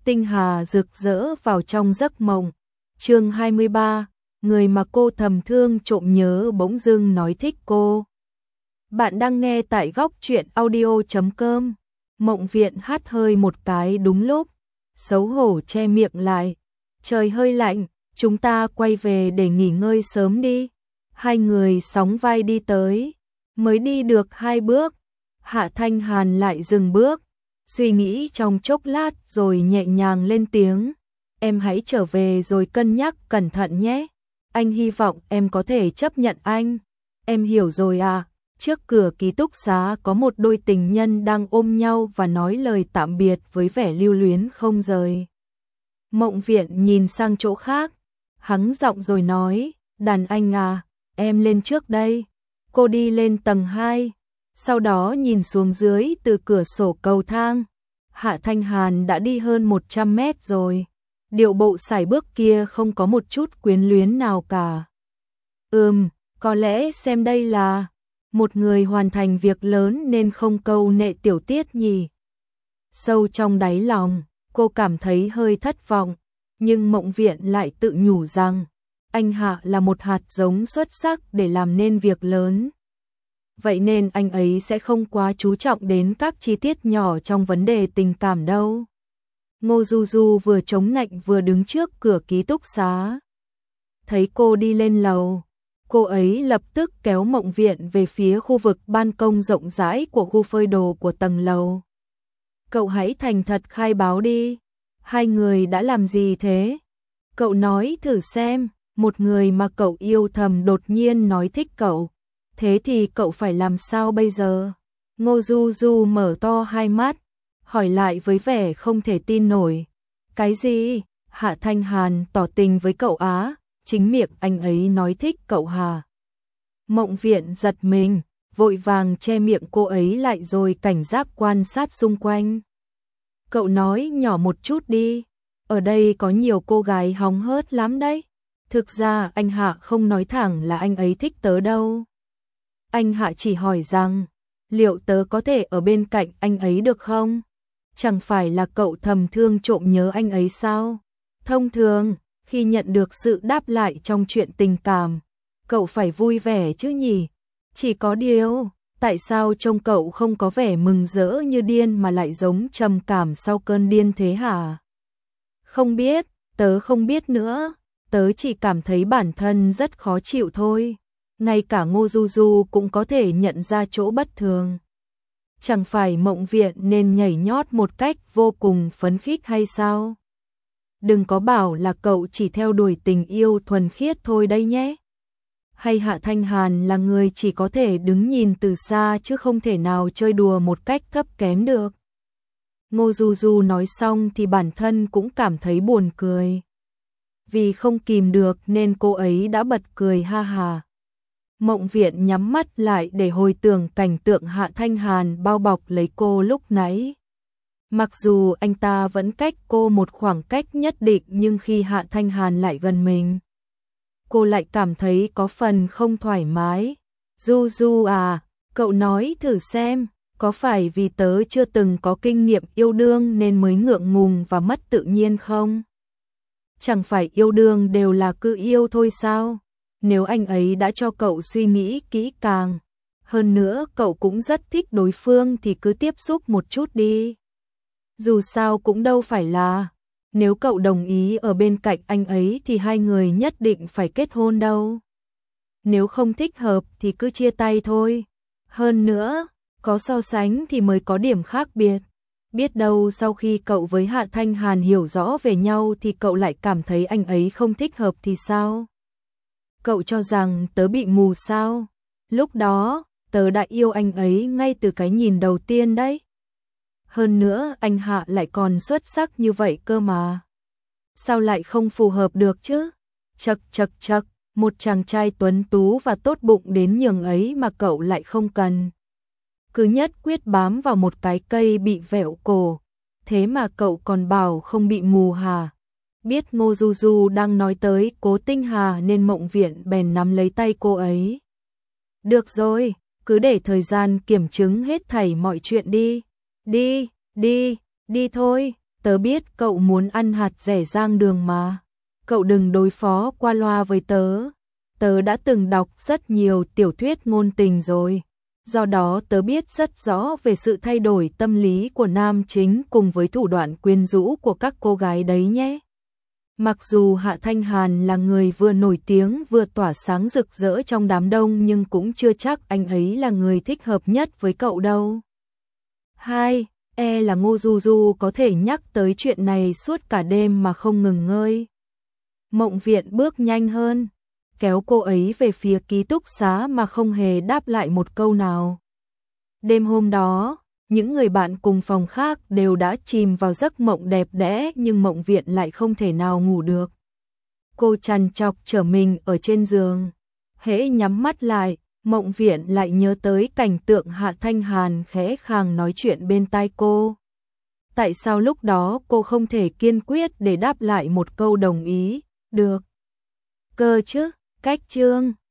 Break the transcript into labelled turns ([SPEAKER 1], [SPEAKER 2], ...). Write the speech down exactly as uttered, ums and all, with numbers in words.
[SPEAKER 1] tinh hà rực rỡ vào trong giấc mộng. Chương hai mươi ba, người mà cô thầm thương trộm nhớ bỗng dưng nói thích cô. Bạn đang nghe tại góc truyện audio chấm com. Mộng Viện hát hơi một cái đúng lúc, xấu hổ che miệng lại. Trời hơi lạnh, chúng ta quay về để nghỉ ngơi sớm đi. Hai người sóng vai đi tới, mới đi được hai bước, Hạ Thanh Hàn lại dừng bước, suy nghĩ trong chốc lát rồi nhẹ nhàng lên tiếng. Em hãy trở về rồi cân nhắc cẩn thận nhé. Anh hy vọng em có thể chấp nhận anh. Em hiểu rồi à. Trước cửa ký túc xá có một đôi tình nhân đang ôm nhau và nói lời tạm biệt với vẻ lưu luyến không rời. Mộng Viện nhìn sang chỗ khác, hắng giọng rồi nói, đàn anh à, em lên trước đây. Cô đi lên tầng hai, sau đó nhìn xuống dưới từ cửa sổ cầu thang. Hạ Thanh Hàn đã đi hơn một trăm mét rồi. Điệu bộ sải bước kia không có một chút quyến luyến nào cả. Ừm, có lẽ xem đây là một người hoàn thành việc lớn nên không câu nệ tiểu tiết nhỉ. Sâu trong đáy lòng, cô cảm thấy hơi thất vọng, nhưng Mộng Viện lại tự nhủ rằng anh Hạ là một hạt giống xuất sắc để làm nên việc lớn. Vậy nên anh ấy sẽ không quá chú trọng đến các chi tiết nhỏ trong vấn đề tình cảm đâu. Ngô Du Du vừa chống nạnh vừa đứng trước cửa ký túc xá. Thấy cô đi lên lầu, cô ấy lập tức kéo Mộng Viện về phía khu vực ban công rộng rãi của khu phơi đồ của tầng lầu. Cậu hãy thành thật khai báo đi, hai người đã làm gì thế? Cậu nói thử xem, một người mà cậu yêu thầm đột nhiên nói thích cậu, thế thì cậu phải làm sao bây giờ? Ngô Du Du mở to hai mắt, hỏi lại với vẻ không thể tin nổi. Cái gì? Hạ Thanh Hàn tỏ tình với cậu á? Chính miệng anh ấy nói thích cậu hà? Mộng Viện giật mình, vội vàng che miệng cô ấy lại rồi cảnh giác quan sát xung quanh. Cậu nói nhỏ một chút đi, ở đây có nhiều cô gái hóng hớt lắm đấy. Thực ra anh Hạ không nói thẳng là anh ấy thích tớ đâu. Anh Hạ chỉ hỏi rằng, liệu tớ có thể ở bên cạnh anh ấy được không? Chẳng phải là cậu thầm thương trộm nhớ anh ấy sao? Thông thường, khi nhận được sự đáp lại trong chuyện tình cảm, cậu phải vui vẻ chứ nhỉ? Chỉ có điều, tại sao trông cậu không có vẻ mừng rỡ như điên mà lại giống trầm cảm sau cơn điên thế hả? Không biết, tớ không biết nữa, tớ chỉ cảm thấy bản thân rất khó chịu thôi. Ngay cả Ngô Du Du cũng có thể nhận ra chỗ bất thường. Chẳng phải Mộng Viện nên nhảy nhót một cách vô cùng phấn khích hay sao? Đừng có bảo là cậu chỉ theo đuổi tình yêu thuần khiết thôi đây nhé. Hay Hạ Thanh Hàn là người chỉ có thể đứng nhìn từ xa chứ không thể nào chơi đùa một cách thấp kém được. Ngô Du Du nói xong thì bản thân cũng cảm thấy buồn cười. Vì không kìm được nên cô ấy đã bật cười ha hà. Mộng Viện nhắm mắt lại để hồi tưởng cảnh tượng Hạ Thanh Hàn bao bọc lấy cô lúc nãy. Mặc dù anh ta vẫn cách cô một khoảng cách nhất định nhưng khi Hạ Thanh Hàn lại gần mình, cô lại cảm thấy có phần không thoải mái. Du Du à, cậu nói thử xem, có phải vì tớ chưa từng có kinh nghiệm yêu đương nên mới ngượng ngùng và mất tự nhiên không? Chẳng phải yêu đương đều là cứ yêu thôi sao? Nếu anh ấy đã cho cậu suy nghĩ kỹ càng, hơn nữa cậu cũng rất thích đối phương thì cứ tiếp xúc một chút đi. Dù sao cũng đâu phải là, nếu cậu đồng ý ở bên cạnh anh ấy thì hai người nhất định phải kết hôn đâu. Nếu không thích hợp thì cứ chia tay thôi. Hơn nữa, có so sánh thì mới có điểm khác biệt. Biết đâu sau khi cậu với Hạ Thanh Hàn hiểu rõ về nhau thì cậu lại cảm thấy anh ấy không thích hợp thì sao? Cậu cho rằng tớ bị mù sao? Lúc đó, tớ đã yêu anh ấy ngay từ cái nhìn đầu tiên đấy. Hơn nữa anh Hạ lại còn xuất sắc như vậy cơ mà. Sao lại không phù hợp được chứ? Chật chật chật, một chàng trai tuấn tú và tốt bụng đến nhường ấy mà cậu lại không cần. Cứ nhất quyết bám vào một cái cây bị vẹo cổ. Thế mà cậu còn bảo không bị mù hả? Biết Ngô Du Du đang nói tới Cố Tinh Hà nên Mộng Viện bèn nắm lấy tay cô ấy. Được rồi, cứ để thời gian kiểm chứng hết thảy mọi chuyện đi. Đi, đi, đi thôi. tớ biết cậu muốn ăn hạt rẻ rang đường mà. Cậu đừng đối phó qua loa với tớ. Tớ đã từng đọc rất nhiều tiểu thuyết ngôn tình rồi. Do đó tớ biết rất rõ về sự thay đổi tâm lý của nam chính cùng với thủ đoạn quyến rũ của các cô gái đấy nhé. Mặc dù Hạ Thanh Hàn là người vừa nổi tiếng vừa tỏa sáng rực rỡ trong đám đông nhưng cũng chưa chắc anh ấy là người thích hợp nhất với cậu đâu. Hai, e là Ngô Du Du có thể nhắc tới chuyện này suốt cả đêm mà không ngừng ngơi. Mộng Viện bước nhanh hơn, kéo cô ấy về phía ký túc xá mà không hề đáp lại một câu nào. Đêm hôm đó, những người bạn cùng phòng khác đều đã chìm vào giấc mộng đẹp đẽ nhưng Mộng Viện lại không thể nào ngủ được. Cô trằn trọc trở mình ở trên giường. Hễ nhắm mắt lại, Mộng Viện lại nhớ tới cảnh tượng Hạ Thanh Hàn khẽ khàng nói chuyện bên tai cô. Tại sao lúc đó cô không thể kiên quyết để đáp lại một câu đồng ý, được cơ chứ, cách chương